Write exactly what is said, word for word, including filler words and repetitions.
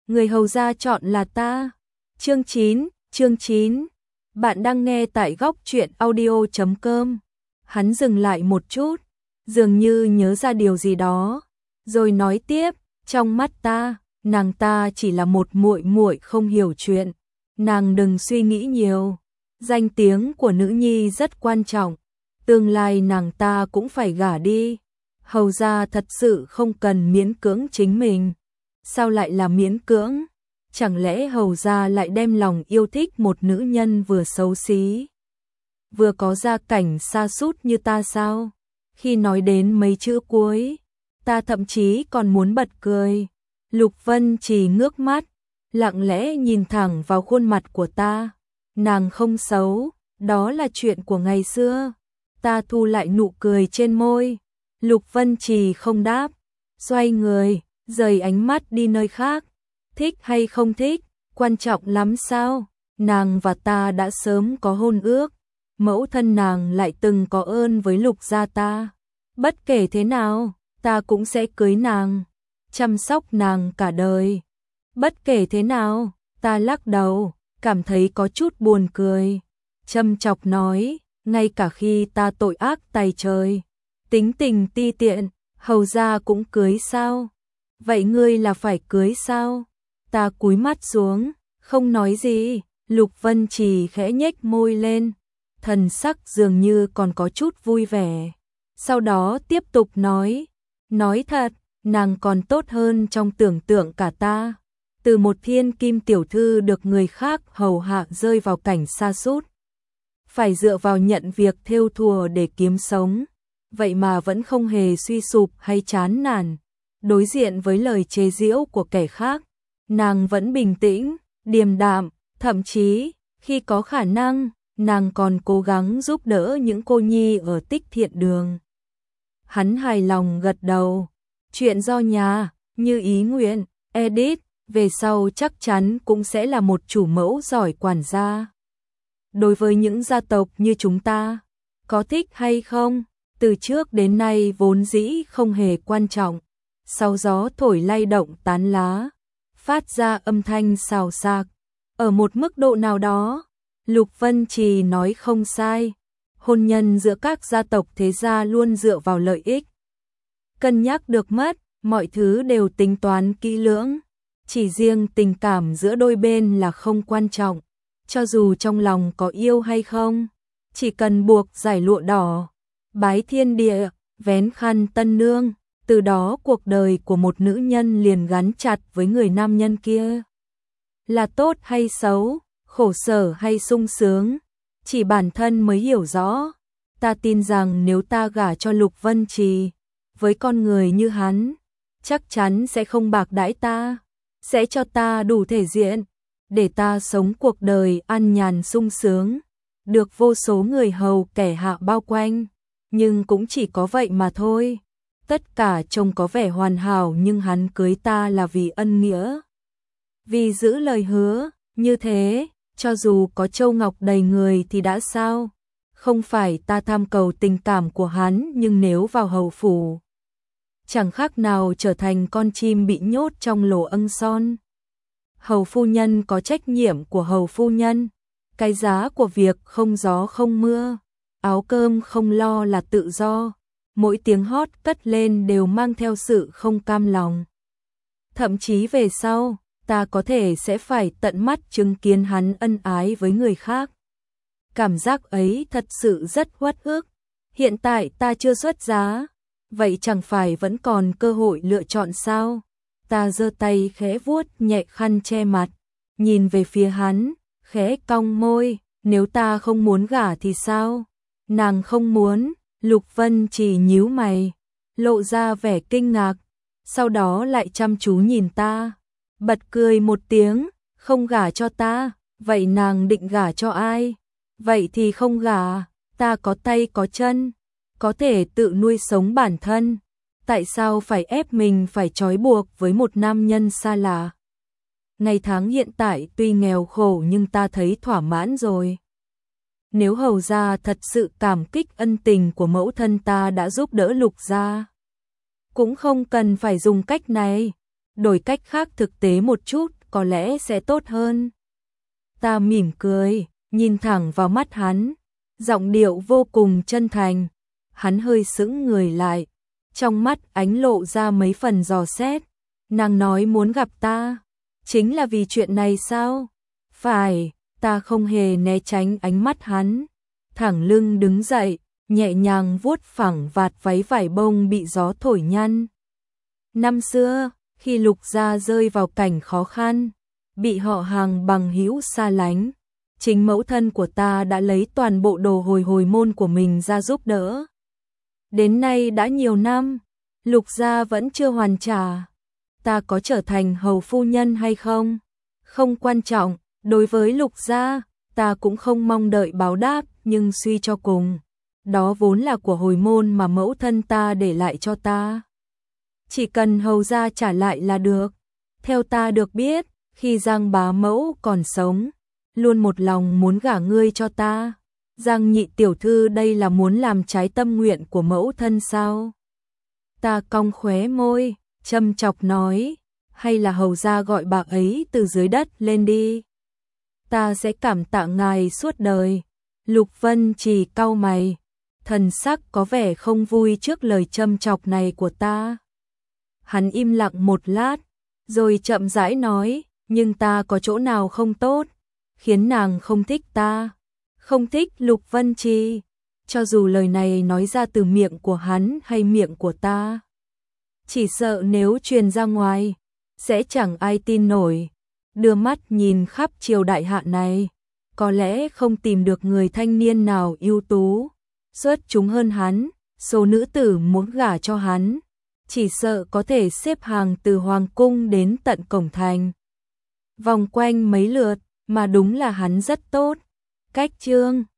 người hầu gia chọn là ta. Chương chín, chương chín. Bạn đang nghe tại góc truyện audio chấm com. Hắn dừng lại một chút, dường như nhớ ra điều gì đó, rồi nói tiếp, trong mắt ta, nàng ta chỉ là một muội muội không hiểu chuyện, nàng đừng suy nghĩ nhiều. Danh tiếng của nữ nhi rất quan trọng, tương lai nàng ta cũng phải gả đi. Hầu gia thật sự không cần miễn cưỡng chính mình. Sao lại là miễn cưỡng? Chẳng lẽ hầu gia lại đem lòng yêu thích một nữ nhân vừa xấu xí, vừa có gia cảnh sa sút như ta sao? Khi nói đến mấy chữ cuối, ta thậm chí còn muốn bật cười. Lục Vân Trì ngước mắt, lặng lẽ nhìn thẳng vào khuôn mặt của ta. Nàng không xấu, đó là chuyện của ngày xưa. Ta thu lại nụ cười trên môi. Lục Vân Trì không đáp, xoay người, rời ánh mắt đi nơi khác. Thích hay không thích, quan trọng lắm sao? Nàng và ta đã sớm có hôn ước, mẫu thân nàng lại từng có ơn với Lục gia ta. Bất kể thế nào, ta cũng sẽ cưới nàng, chăm sóc nàng cả đời. Bất kể thế nào, ta lắc đầu, cảm thấy có chút buồn cười. Châm chọc nói, ngay cả khi ta tội ác tày trời, tính tình ti tiện, hầu gia cũng cưới sao? Vậy ngươi là phải cưới sao? Ta cúi mắt xuống, không nói gì. Lục Vân Trì khẽ nhếch môi lên, thần sắc dường như còn có chút vui vẻ. Sau đó tiếp tục nói, nói thật, nàng còn tốt hơn trong tưởng tượng cả ta. Từ một thiên kim tiểu thư được người khác hầu hạ rơi vào cảnh sa sút, phải dựa vào nhận việc thêu thùa để kiếm sống, vậy mà vẫn không hề suy sụp hay chán nản. Đối diện với lời chế giễu của kẻ khác, nàng vẫn bình tĩnh, điềm đạm, thậm chí, khi có khả năng, nàng còn cố gắng giúp đỡ những cô nhi ở Tích Thiện Đường. Hắn hài lòng gật đầu, chuyện do nhà, như ý nguyện, Edith, về sau chắc chắn cũng sẽ là một chủ mẫu giỏi quản gia. Đối với những gia tộc như chúng ta, có thích hay không, từ trước đến nay vốn dĩ không hề quan trọng. Sau gió thổi lay động tán lá, phát ra âm thanh xào xạc. Ở một mức độ nào đó, Lục Vân Trì nói không sai. Hôn nhân giữa các gia tộc thế gia luôn dựa vào lợi ích. Cân nhắc được mất, mọi thứ đều tính toán kỹ lưỡng. Chỉ riêng tình cảm giữa đôi bên là không quan trọng. Cho dù trong lòng có yêu hay không, chỉ cần buộc giải lụa đỏ, bái thiên địa, vén khăn tân nương. Từ đó cuộc đời của một nữ nhân liền gắn chặt với người nam nhân kia. Là tốt hay xấu, khổ sở hay sung sướng, chỉ bản thân mới hiểu rõ. Ta tin rằng nếu ta gả cho Lục Vân Trì, với con người như hắn, chắc chắn sẽ không bạc đãi ta, sẽ cho ta đủ thể diện, để ta sống cuộc đời an nhàn sung sướng, được vô số người hầu kẻ hạ bao quanh. Nhưng cũng chỉ có vậy mà thôi. Tất cả trông có vẻ hoàn hảo nhưng hắn cưới ta là vì ân nghĩa, vì giữ lời hứa. Như thế, cho dù có châu ngọc đầy người thì đã sao? Không phải ta tham cầu tình cảm của hắn, nhưng nếu vào hầu phủ, chẳng khác nào trở thành con chim bị nhốt trong lỗ ân son. Hầu phu nhân có trách nhiệm của hầu phu nhân, cái giá của việc không gió không mưa, áo cơm không lo là tự do. Mỗi tiếng hót cất lên đều mang theo sự không cam lòng. Thậm chí về sau, ta có thể sẽ phải tận mắt chứng kiến hắn ân ái với người khác. Cảm giác ấy thật sự rất uất ức. Hiện tại ta chưa xuất giá, vậy chẳng phải vẫn còn cơ hội lựa chọn sao? Ta giơ tay khẽ vuốt nhẹ khăn che mặt, nhìn về phía hắn, khẽ cong môi, nếu ta không muốn gả thì sao? Nàng không muốn. Lục Vân Trì nhíu mày, lộ ra vẻ kinh ngạc, sau đó lại chăm chú nhìn ta, bật cười một tiếng, không gả cho ta, vậy nàng định gả cho ai? Vậy thì không gả, ta có tay có chân, có thể tự nuôi sống bản thân, tại sao phải ép mình phải trói buộc với một nam nhân xa lạ? Ngày tháng hiện tại tuy nghèo khổ nhưng ta thấy thỏa mãn rồi. Nếu hầu gia thật sự cảm kích ân tình của mẫu thân ta đã giúp đỡ Lục gia, cũng không cần phải dùng cách này, đổi cách khác thực tế một chút, có lẽ sẽ tốt hơn. Ta mỉm cười, nhìn thẳng vào mắt hắn, giọng điệu vô cùng chân thành. Hắn hơi sững người lại, trong mắt ánh lộ ra mấy phần dò xét. Nàng nói muốn gặp ta, chính là vì chuyện này sao? Phải, ta không hề né tránh ánh mắt hắn, thẳng lưng đứng dậy, nhẹ nhàng vuốt phẳng vạt váy vải bông bị gió thổi nhăn. Năm xưa, khi Lục gia rơi vào cảnh khó khăn, bị họ hàng bằng hữu xa lánh, chính mẫu thân của ta đã lấy toàn bộ đồ hồi hồi môn của mình ra giúp đỡ. Đến nay đã nhiều năm, Lục gia vẫn chưa hoàn trả. Ta có trở thành hầu phu nhân hay không? Không quan trọng, đối với Lục gia, ta cũng không mong đợi báo đáp, nhưng suy cho cùng, đó vốn là của hồi môn mà mẫu thân ta để lại cho ta. Chỉ cần hầu gia trả lại là được. Theo ta được biết, khi Giang bá mẫu còn sống, luôn một lòng muốn gả ngươi cho ta. Giang nhị tiểu thư đây là muốn làm trái tâm nguyện của mẫu thân sao? Ta cong khóe môi, châm chọc nói, hay là hầu gia gọi bà ấy từ dưới đất lên đi. Ta sẽ cảm tạ ngài suốt đời. Lục Vân Trì cau mày, thần sắc có vẻ không vui trước lời châm chọc này của ta. Hắn im lặng một lát, rồi chậm rãi nói, nhưng ta có chỗ nào không tốt, khiến nàng không thích ta, không thích Lục Vân Trì. Cho dù lời này nói ra từ miệng của hắn hay miệng của ta, chỉ sợ nếu truyền ra ngoài, sẽ chẳng ai tin nổi. Đưa mắt nhìn khắp triều đại hạ này, có lẽ không tìm được người thanh niên nào ưu tú, xuất chúng hơn hắn, số nữ tử muốn gả cho hắn, chỉ sợ có thể xếp hàng từ hoàng cung đến tận cổng thành. Vòng quanh mấy lượt, mà đúng là hắn rất tốt. Cách chương